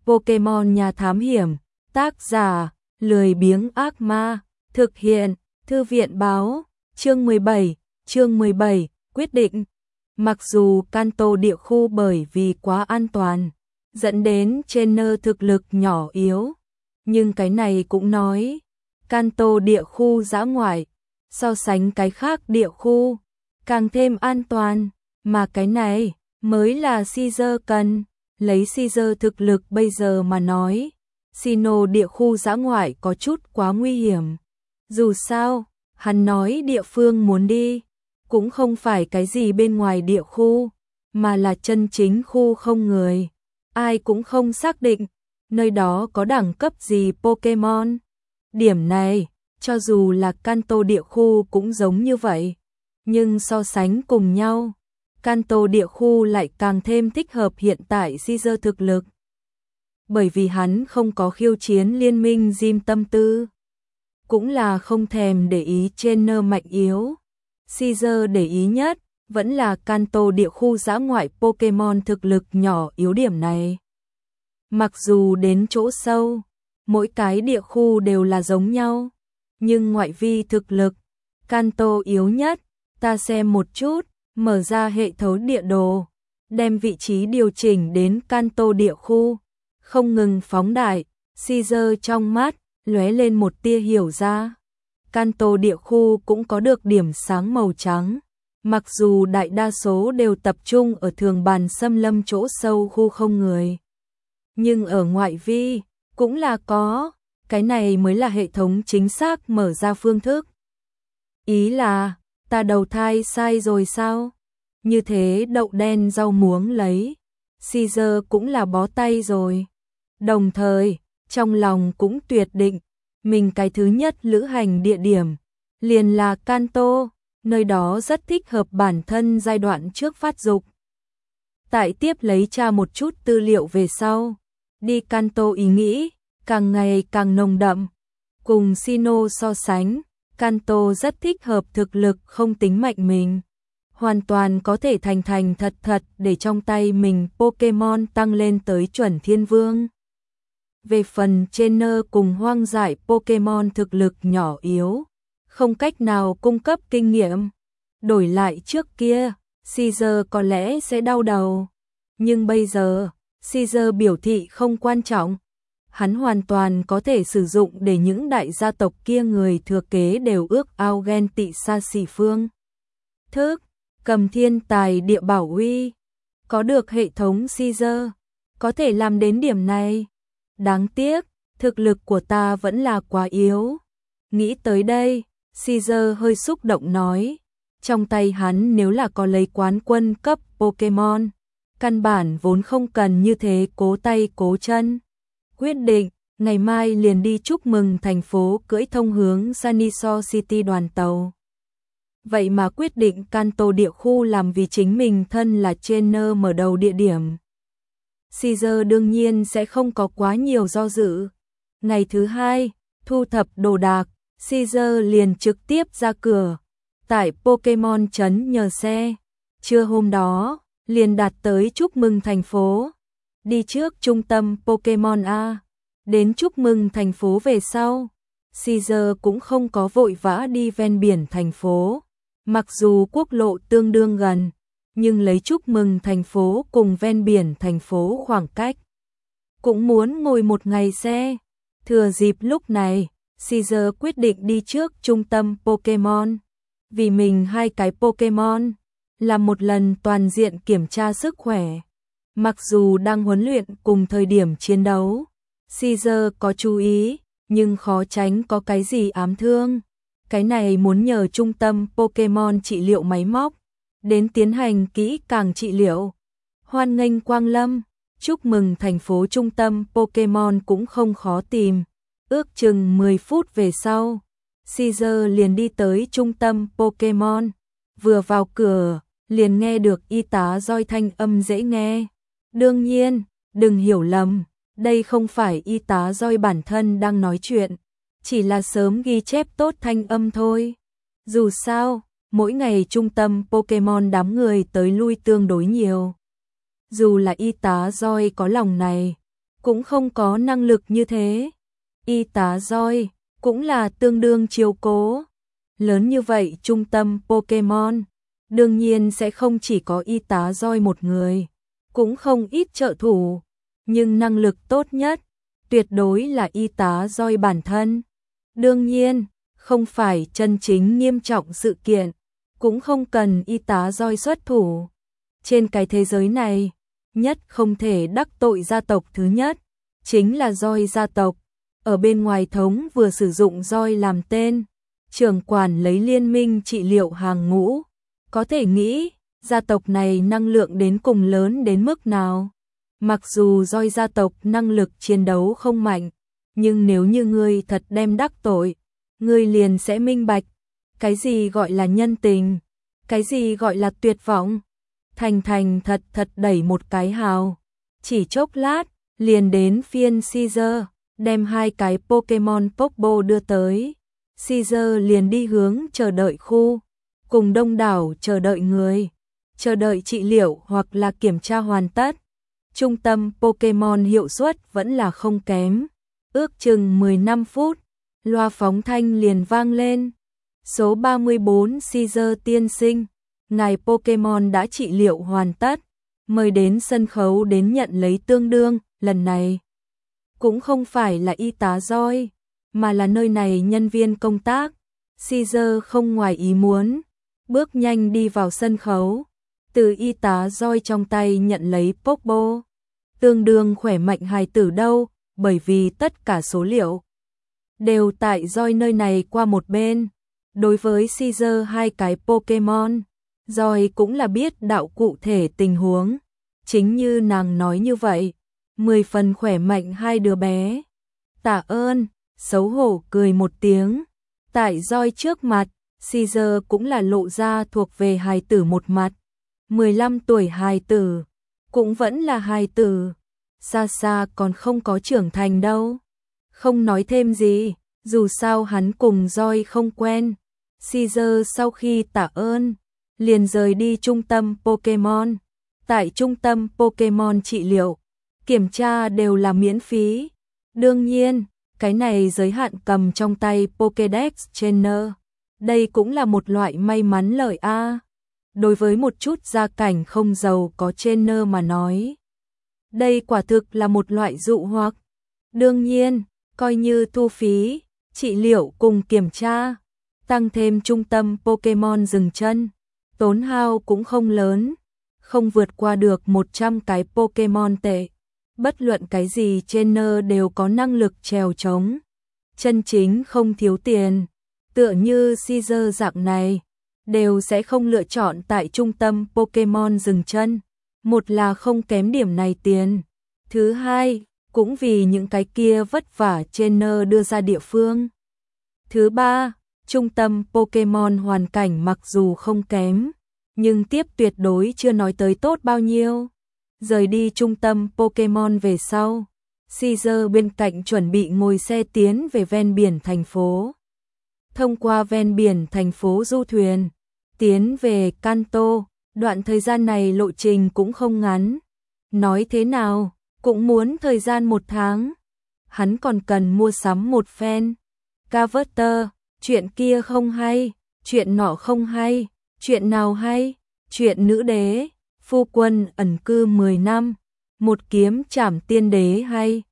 Pokemon Nhà Thám Hiểm, tác giả, lười biếng ác ma, thực hiện, Thư viện báo, chương 17, quyết định. Mặc dù Kanto địa khu bởi vì quá an toàn, dẫn đến trainer thực lực nhỏ yếu, nhưng cái này cũng nói, Kanto địa khu dã ngoại, so sánh cái khác địa khu, càng thêm an toàn, mà cái này mới là Caesar cần. Lấy Caesar thực lực bây giờ mà nói, Sinnoh địa khu dã ngoại có chút quá nguy hiểm. Dù sao, hắn nói địa phương muốn đi, cũng không phải cái gì bên ngoài địa khu, mà là chân chính khu không người. Ai cũng không xác định, nơi đó có đẳng cấp gì Pokemon. Điểm này, cho dù là Kanto địa khu cũng giống như vậy, nhưng so sánh cùng nhau, Kanto địa khu lại càng thêm thích hợp hiện tại Caesar thực lực. Bởi vì hắn không có khiêu chiến liên minh Gym tâm tư, cũng là không thèm để ý trainer mạnh yếu. Caesar để ý nhất vẫn là Kanto địa khu dã ngoại Pokemon thực lực nhỏ yếu điểm này. Mặc dù đến chỗ sâu, mỗi cái địa khu đều là giống nhau, nhưng ngoại vi thực lực, Kanto yếu nhất. Ta xem một chút, mở ra hệ thống địa đồ, đem vị trí điều chỉnh đến Kanto địa khu, không ngừng phóng đại. Caesar trong mắt lóe lên một tia hiểu ra. Kanto địa khu cũng có được điểm sáng màu trắng, mặc dù đại đa số đều tập trung ở thường bàn xâm lâm chỗ sâu khu không người, nhưng ở ngoại vi cũng là có, cái này mới là hệ thống chính xác mở ra phương thức. Ý là, ta đầu thai sai rồi sao? Như thế đậu đen rau muống lấy, Caesar cũng là bó tay rồi. Đồng thời, trong lòng cũng tuyệt định, mình cái thứ nhất lữ hành địa điểm, liền là Kanto, nơi đó rất thích hợp bản thân giai đoạn trước phát dục. Tại tiếp lấy tra một chút tư liệu về sau, đi Kanto ý nghĩ, càng ngày càng nồng đậm. Cùng Sinnoh so sánh, Kanto rất thích hợp thực lực không tính mạnh mình. Hoàn toàn có thể thành thật để trong tay mình Pokemon tăng lên tới chuẩn thiên vương. Về phần trainer cùng hoang dại Pokemon thực lực nhỏ yếu, không cách nào cung cấp kinh nghiệm. Đổi lại trước kia, Caesar có lẽ sẽ đau đầu. Nhưng bây giờ, Caesar biểu thị không quan trọng. Hắn hoàn toàn có thể sử dụng để những đại gia tộc kia người thừa kế đều ước ao ghen tị xa xỉ phương thức, cầm thiên tài địa bảo uy. Có được hệ thống Caesar, có thể làm đến điểm này. Đáng tiếc, thực lực của ta vẫn là quá yếu. Nghĩ tới đây, Caesar hơi xúc động nói. Trong tay hắn nếu là có lấy quán quân cấp Pokemon, căn bản vốn không cần như thế cố tay cố chân. Quyết định, ngày mai liền đi chúc mừng thành phố cưỡi thông hướng Sunnyside City đoàn tàu. Vậy mà quyết định Kanto địa khu làm vì chính mình thân là trainer mở đầu địa điểm. Caesar đương nhiên sẽ không có quá nhiều do dự. Ngày thứ hai, thu thập đồ đạc, Caesar liền trực tiếp ra cửa. Tại Pokemon trấn nhờ xe. Trưa hôm đó, liền đạt tới chúc mừng thành phố. Đi trước trung tâm Pokemon A. Đến chúc mừng thành phố về sau. Caesar cũng không có vội vã đi ven biển thành phố. Mặc dù quốc lộ tương đương gần, nhưng lấy chúc mừng thành phố cùng ven biển thành phố khoảng cách, cũng muốn ngồi một ngày xe. Thừa dịp lúc này, Caesar quyết định đi trước trung tâm Pokemon. Vì mình hai cái Pokemon, làm một lần toàn diện kiểm tra sức khỏe. Mặc dù đang huấn luyện cùng thời điểm chiến đấu, Caesar có chú ý, nhưng khó tránh có cái gì ám thương. Cái này muốn nhờ trung tâm Pokemon trị liệu máy móc, đến tiến hành kỹ càng trị liệu. Hoan nghênh quang lâm, chúc mừng thành phố trung tâm Pokemon cũng không khó tìm. Ước chừng 10 phút về sau, Caesar liền đi tới trung tâm Pokemon. Vừa vào cửa, liền nghe được y tá Joy thanh âm dễ nghe. Đương nhiên, đừng hiểu lầm, đây không phải y tá Joy bản thân đang nói chuyện, chỉ là sớm ghi chép tốt thanh âm thôi. Dù sao, mỗi ngày trung tâm Pokemon đám người tới lui tương đối nhiều. Dù là y tá Joy có lòng này, cũng không có năng lực như thế. Y tá Joy cũng là tương đương chiếu cố. Lớn như vậy trung tâm Pokemon, đương nhiên sẽ không chỉ có y tá Joy một người, cũng không ít trợ thủ, nhưng năng lực tốt nhất tuyệt đối là y tá Joy bản thân. Đương nhiên, không phải chân chính nghiêm trọng sự kiện, cũng không cần y tá Joy xuất thủ. Trên cái thế giới này, nhất không thể đắc tội gia tộc thứ nhất, chính là Joy gia tộc. Ở bên ngoài thống vừa sử dụng Joy làm tên, trưởng quản lấy liên minh trị liệu hàng ngũ. Có thể nghĩ, gia tộc này năng lượng đến cùng lớn đến mức nào. Mặc dù Joy gia tộc năng lực chiến đấu không mạnh, nhưng nếu như ngươi thật đem đắc tội, ngươi liền sẽ minh bạch. Cái gì gọi là nhân tình, cái gì gọi là tuyệt vọng. Thành thành thật thật đẩy một cái hào. Chỉ chốc lát, liền đến phiên Caesar, đem 2 cái Pokemon Pokeball đưa tới. Caesar liền đi hướng chờ đợi khu, cùng đông đảo chờ đợi người, chờ đợi trị liệu hoặc là kiểm tra hoàn tất. Trung tâm Pokemon hiệu suất vẫn là không kém. Ước chừng 15 phút, loa phóng thanh liền vang lên. Số 34 Caesar tiên sinh, ngài Pokemon đã trị liệu hoàn tất, mời đến sân khấu đến nhận lấy tương đương. Lần này cũng không phải là y tá Joy, mà là nơi này nhân viên công tác. Caesar không ngoài ý muốn, bước nhanh đi vào sân khấu, từ y tá Joy trong tay nhận lấy Pokeball. Tương đương khỏe mạnh hài tử đâu, bởi vì tất cả số liệu đều tại Joy nơi này qua một bên. Đối với Caesar 2 cái Pokemon, Joy cũng là biết đạo cụ thể tình huống. Chính như nàng nói như vậy, 10 phần khỏe mạnh 2 đứa bé. Tạ ơn, xấu hổ cười một tiếng. Tại Joy trước mặt, Caesar cũng là lộ ra thuộc về hài tử một mặt. 15 tuổi hài tử, cũng vẫn là hài tử. Xa xa còn không có trưởng thành đâu. Không nói thêm gì, dù sao hắn cùng Joy không quen. Caesar sau khi tạ ơn, liền rời đi trung tâm Pokemon. Tại trung tâm Pokemon trị liệu, kiểm tra đều là miễn phí. Đương nhiên, cái này giới hạn cầm trong tay Pokédex Trainer. Đây cũng là một loại may mắn lợi a. Đối với một chút gia cảnh không giàu có trainer mà nói, đây quả thực là một loại dụ hoặc. Đương nhiên, coi như thu phí, trị liệu cùng kiểm tra, tăng thêm trung tâm Pokemon dừng chân, tốn hao cũng không lớn, không vượt qua được 100 cái Pokemon tệ. Bất luận cái gì trainer đều có năng lực trèo trống. Chân chính không thiếu tiền, tựa như Caesar dạng này, đều sẽ không lựa chọn tại trung tâm Pokemon dừng chân. Một là không kém điểm này tiền. Thứ hai, cũng vì những cái kia vất vả trainer đưa ra địa phương. Thứ ba, trung tâm Pokemon hoàn cảnh mặc dù không kém, nhưng tiếp tuyệt đối chưa nói tới tốt bao nhiêu. Rời đi trung tâm Pokemon về sau, Caesar bên cạnh chuẩn bị ngồi xe tiến về ven biển thành phố. Thông qua ven biển thành phố du thuyền, tiến về Kanto, đoạn thời gian này lộ trình cũng không ngắn. Nói thế nào, cũng muốn thời gian 1 tháng. Hắn còn cần mua sắm một phen. Carver, chuyện kia không hay, chuyện nọ không hay, chuyện nào hay, chuyện nữ đế, phu quân ẩn cư 10 năm, một kiếm trảm tiên đế hay.